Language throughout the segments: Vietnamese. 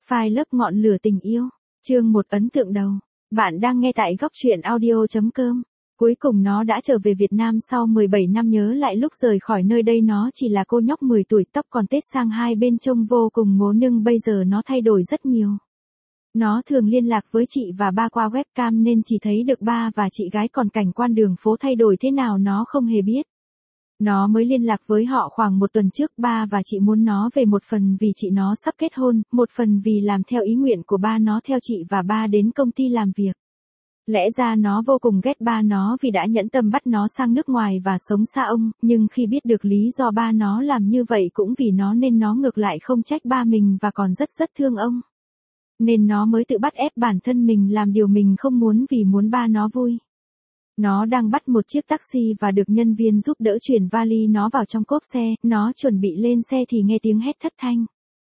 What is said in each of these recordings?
Phai lớp ngọn lửa tình yêu. Chương 1 ấn tượng đầu. Bạn đang nghe tại góc truyện audio.com. Cuối cùng nó đã trở về Việt Nam sau 17 năm, nhớ lại lúc rời khỏi nơi đây nó chỉ là cô nhóc 10 tuổi, tóc còn tết sang hai bên trông vô cùng ngố nhưng bây giờ nó thay đổi rất nhiều. Nó thường liên lạc với chị và ba qua webcam nên chỉ thấy được ba và chị gái, còn cảnh quan đường phố thay đổi thế nào nó không hề biết. Nó mới liên lạc với họ khoảng một tuần trước, ba và chị muốn nó về, một phần vì chị nó sắp kết hôn, một phần vì làm theo ý nguyện của ba nó theo chị và ba đến công ty làm việc. Lẽ ra nó vô cùng ghét ba nó vì đã nhẫn tâm bắt nó sang nước ngoài và sống xa ông, nhưng khi biết được lý do ba nó làm như vậy cũng vì nó nên nó ngược lại không trách ba mình và còn rất thương ông. Nên nó mới tự bắt ép bản thân mình làm điều mình không muốn vì muốn ba nó vui. Nó đang bắt một chiếc taxi và được nhân viên giúp đỡ chuyển vali nó vào trong cốp xe, nó chuẩn bị lên xe thì nghe tiếng hét thất thanh.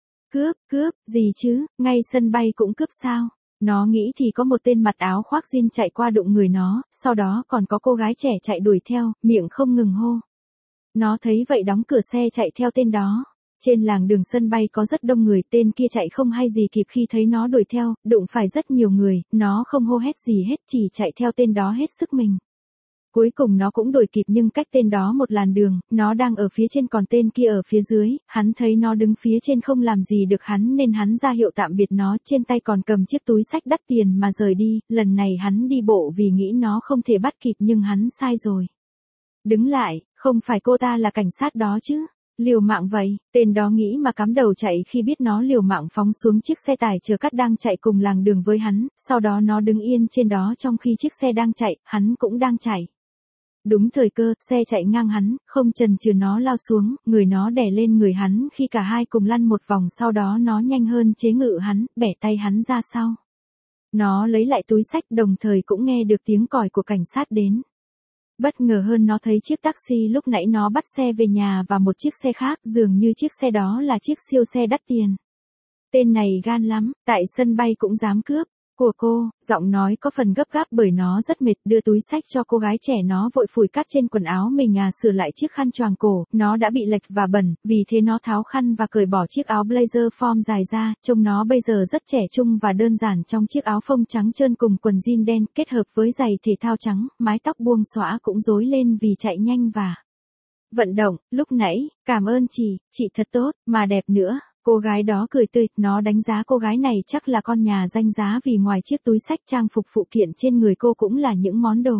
Cướp, gì chứ, ngay sân bay cũng cướp sao? Nó nghĩ thì có một tên mặc áo khoác jean chạy qua đụng người nó, sau đó còn có cô gái trẻ chạy đuổi theo, miệng không ngừng hô. Nó thấy vậy đóng cửa xe chạy theo tên đó. Trên làn đường sân bay có rất đông người, tên kia chạy không hay gì kịp khi thấy nó đuổi theo, đụng phải rất nhiều người, nó không hô hét gì hết, chỉ chạy theo tên đó hết sức mình. Cuối cùng nó cũng đuổi kịp nhưng cách tên đó một làn đường, nó đang ở phía trên còn tên kia ở phía dưới, hắn thấy nó đứng phía trên không làm gì được hắn nên hắn ra hiệu tạm biệt nó, trên tay còn cầm chiếc túi xách đắt tiền mà rời đi, lần này hắn đi bộ vì nghĩ nó không thể bắt kịp nhưng hắn sai rồi. Đứng lại, không phải cô ta là cảnh sát đó chứ? Liều mạng vậy, tên đó nghĩ mà cắm đầu chạy khi biết nó liều mạng phóng xuống chiếc xe tải chở cát đang chạy cùng làn đường với hắn, sau đó nó đứng yên trên đó trong khi chiếc xe đang chạy, hắn cũng đang chạy. Đúng thời cơ, xe chạy ngang hắn, không chần chừ nó lao xuống, người nó đè lên người hắn khi cả hai cùng lăn một vòng, sau đó nó nhanh hơn chế ngự hắn, bẻ tay hắn ra sau. Nó lấy lại túi xách đồng thời cũng nghe được tiếng còi của cảnh sát đến. Bất ngờ hơn nó thấy chiếc taxi lúc nãy nó bắt xe về nhà và một chiếc xe khác, dường như chiếc xe đó là chiếc siêu xe đắt tiền. Tên này gan lắm, tại sân bay cũng dám cướp. Của cô, giọng nói có phần gấp gáp bởi nó rất mệt, đưa túi xách cho cô gái trẻ, nó vội phủi cát trên quần áo mình sửa lại chiếc khăn choàng cổ, nó đã bị lệch và bẩn, vì thế nó tháo khăn và cởi bỏ chiếc áo blazer form dài ra, trông nó bây giờ rất trẻ trung và đơn giản trong chiếc áo phông trắng trơn cùng quần jean đen kết hợp với giày thể thao trắng, mái tóc buông xõa cũng rối lên vì chạy nhanh và vận động. Lúc nãy, cảm ơn chị thật tốt, mà đẹp nữa. Cô gái đó cười tươi, nó đánh giá cô gái này chắc là con nhà danh giá vì ngoài chiếc túi xách, trang phục phụ kiện trên người cô cũng là những món đồ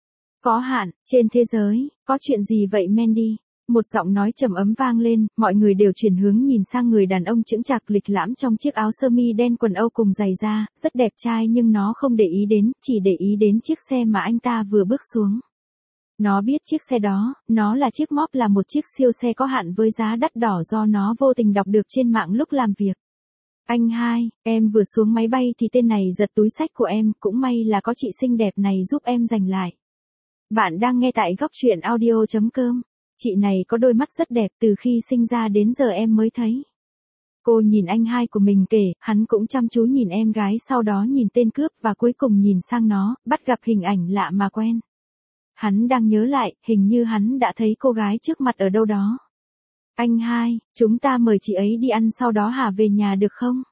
có hạn trên thế giới. Có chuyện gì vậy Mandy? Một giọng nói trầm ấm vang lên, mọi người đều chuyển hướng nhìn sang người đàn ông chững chạc lịch lãm trong chiếc áo sơ mi đen quần âu cùng giày da, rất đẹp trai nhưng nó không để ý đến, chỉ để ý đến chiếc xe mà anh ta vừa bước xuống. Nó biết chiếc xe đó, nó là chiếc Mob, là một chiếc siêu xe có hạn với giá đắt đỏ do nó vô tình đọc được trên mạng lúc làm việc. Anh hai, em vừa xuống máy bay thì tên này giật túi xách của em, cũng may là có chị xinh đẹp này giúp em giành lại. Bạn đang nghe tại góc truyện audio.com. Chị này có đôi mắt rất đẹp, từ khi sinh ra đến giờ em mới thấy. Cô nhìn anh hai của mình kể, hắn cũng chăm chú nhìn em gái, sau đó nhìn tên cướp và cuối cùng nhìn sang nó, bắt gặp hình ảnh lạ mà quen. Hắn đang nhớ lại, hình như hắn đã thấy cô gái trước mặt ở đâu đó. Anh hai, chúng ta mời chị ấy đi ăn sau đó về nhà được không?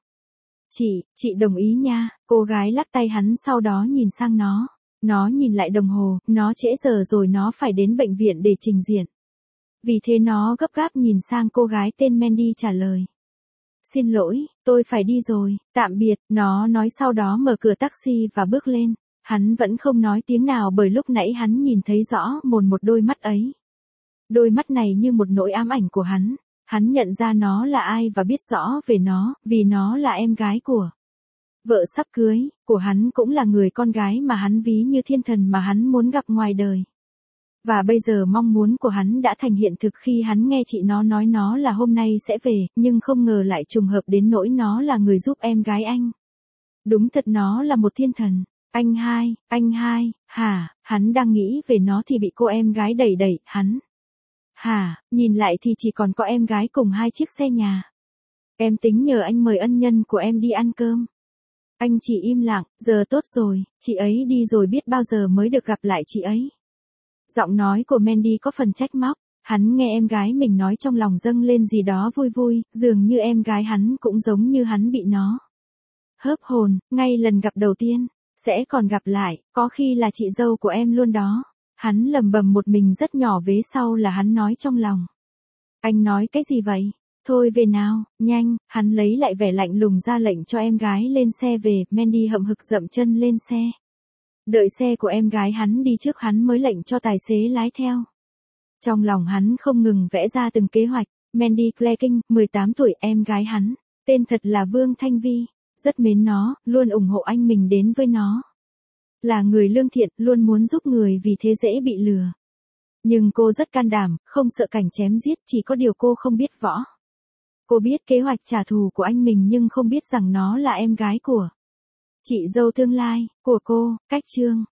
Chị đồng ý nha, cô gái lắc tay hắn sau đó nhìn sang nó. Nó nhìn lại đồng hồ, nó trễ giờ rồi, nó phải đến bệnh viện để trình diện. Vì thế nó gấp gáp nhìn sang cô gái tên Mandy trả lời. Xin lỗi, tôi phải đi rồi, tạm biệt, nó nói sau đó mở cửa taxi và bước lên. Hắn vẫn không nói tiếng nào bởi lúc nãy hắn nhìn thấy rõ một đôi mắt ấy. Đôi mắt này như một nỗi ám ảnh của hắn. Hắn nhận ra nó là ai và biết rõ về nó, vì nó là em gái của vợ sắp cưới, của hắn, cũng là người con gái mà hắn ví như thiên thần mà hắn muốn gặp ngoài đời. Và bây giờ mong muốn của hắn đã thành hiện thực khi hắn nghe chị nó nói nó là hôm nay sẽ về, nhưng không ngờ lại trùng hợp đến nỗi nó là người giúp em gái anh. Đúng thật, nó là một thiên thần. Anh hai, hả, hắn đang nghĩ về nó thì bị cô em gái đẩy, hắn. Hả, nhìn lại thì chỉ còn có em gái cùng hai chiếc xe nhà. Em tính nhờ anh mời ân nhân của em đi ăn cơm. Anh chỉ im lặng, giờ tốt rồi, chị ấy đi rồi, biết bao giờ mới được gặp lại chị ấy. Giọng nói của Mandy có phần trách móc, hắn nghe em gái mình nói trong lòng dâng lên gì đó vui, dường như em gái hắn cũng giống như hắn bị nó Hớp hồn, ngay lần gặp đầu tiên, sẽ còn gặp lại, có khi là chị dâu của em luôn đó. Hắn lầm bầm một mình rất nhỏ, vế sau là hắn nói trong lòng. Anh nói cái gì vậy? Thôi về nào, nhanh, hắn lấy lại vẻ lạnh lùng ra lệnh cho em gái lên xe về, Mandy hậm hực dậm chân lên xe. Đợi xe của em gái hắn đi trước hắn mới lệnh cho tài xế lái theo. Trong lòng hắn không ngừng vẽ ra từng kế hoạch, Mandy Claking, 18 tuổi, em gái hắn, tên thật là Vương Thanh Vi, rất mến nó, luôn ủng hộ anh mình đến với nó. Là người lương thiện, luôn muốn giúp người vì thế dễ bị lừa. Nhưng cô rất can đảm, không sợ cảnh chém giết, chỉ có điều cô không biết võ. Cô biết kế hoạch trả thù của anh mình nhưng không biết rằng nó là em gái của chị dâu tương lai của cô. Cách chương